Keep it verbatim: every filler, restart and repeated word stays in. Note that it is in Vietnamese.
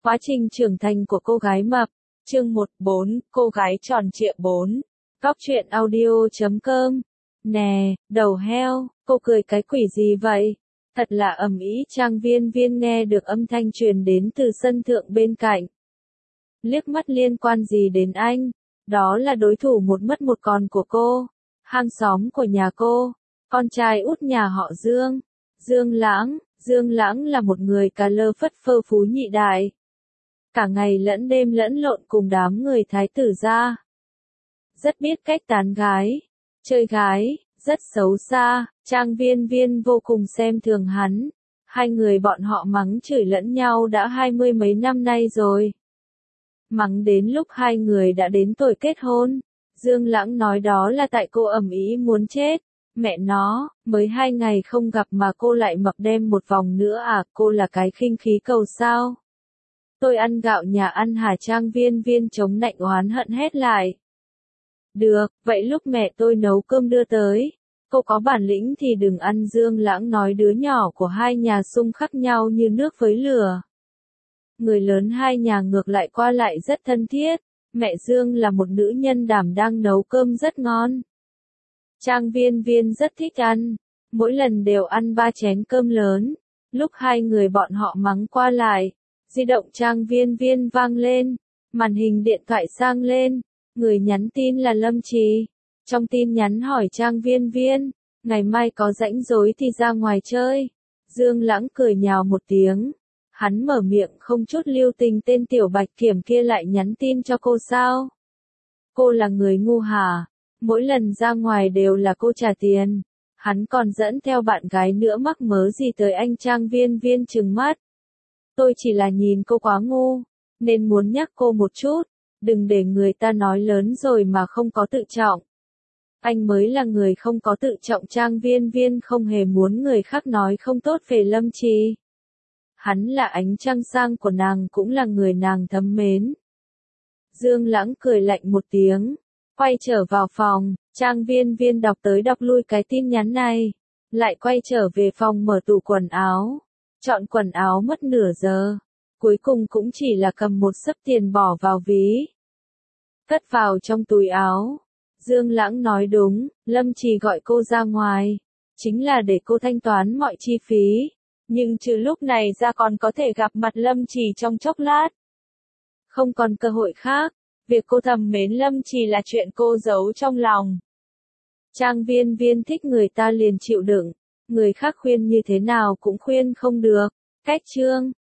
Quá trình trưởng thành của cô gái mập. Chương một bốn, cô gái tròn trịa bốn. Góc truyện audio chấm com. Nè, đầu heo, cô cười cái quỷ gì vậy? Thật là ầm ĩ. Trang Viên Viên nghe được âm thanh truyền đến từ sân thượng bên cạnh. Liếc mắt liên quan gì đến anh? Đó là đối thủ một mất một còn của cô. Hàng xóm của nhà cô. Con trai út nhà họ Dương. Dương Lãng. Dương Lãng là một người cà lơ phất phơ phú nhị đại. Cả ngày lẫn đêm lẫn lộn cùng đám người thái tử gia. Rất biết cách tán gái, chơi gái, rất xấu xa. Trang Viên Viên vô cùng xem thường hắn. Hai người bọn họ mắng chửi lẫn nhau đã hai mươi mấy năm nay rồi. Mắng đến lúc hai người đã đến tuổi kết hôn. Dương Lãng nói đó là tại cô ầm ĩ muốn chết. Mẹ nó, mới hai ngày không gặp mà cô lại mập đem một vòng nữa à, cô là cái khinh khí cầu sao? Tôi ăn gạo nhà ăn hả? Trang Viên Viên chống nạnh oán hận hét lại. Được, vậy lúc mẹ tôi nấu cơm đưa tới. Cô có bản lĩnh thì đừng ăn. Dương Lãng nói đứa nhỏ của hai nhà xung khắc nhau như nước với lửa. Người lớn hai nhà ngược lại qua lại rất thân thiết. Mẹ Dương là một nữ nhân đảm đang nấu cơm rất ngon. Trang Viên Viên rất thích ăn. Mỗi lần đều ăn ba chén cơm lớn. Lúc hai người bọn họ mắng qua lại. Di động Trang Viên Viên vang lên, màn hình điện thoại sang lên, người nhắn tin là Lâm Trì. Trong tin nhắn hỏi Trang Viên Viên, ngày mai có rảnh rỗi thì ra ngoài chơi. Dương Lãng cười nhào một tiếng, hắn mở miệng không chút lưu tình. Tên tiểu bạch kiểm kia lại nhắn tin cho cô sao? Cô là người ngu hả? Mỗi lần ra ngoài đều là cô trả tiền, hắn còn dẫn theo bạn gái nữa, mắc mớ gì tới anh? Trang Viên Viên trừng mắt. Tôi chỉ là nhìn cô quá ngu, nên muốn nhắc cô một chút, đừng để người ta nói lớn rồi mà không có tự trọng. Anh mới là người không có tự trọng. Trang Viên Viên không hề muốn người khác nói không tốt về Lâm Trì. Hắn là ánh trăng sang của nàng, cũng là người nàng thấm mến. Dương Lãng cười lạnh một tiếng, quay trở vào phòng. Trang Viên Viên đọc tới đọc lui cái tin nhắn này, lại quay trở về phòng mở tủ quần áo. Chọn quần áo mất nửa giờ, cuối cùng cũng chỉ là cầm một xấp tiền bỏ vào ví, cất vào trong túi áo. Dương Lãng nói đúng, Lâm Trì gọi cô ra ngoài, chính là để cô thanh toán mọi chi phí, nhưng trừ lúc này ra còn có thể gặp mặt Lâm Trì trong chốc lát. Không còn cơ hội khác, việc cô thầm mến Lâm Trì là chuyện cô giấu trong lòng. Trang Viên Viên thích người ta liền chịu đựng. Người khác khuyên như thế nào cũng khuyên không được. Cách chương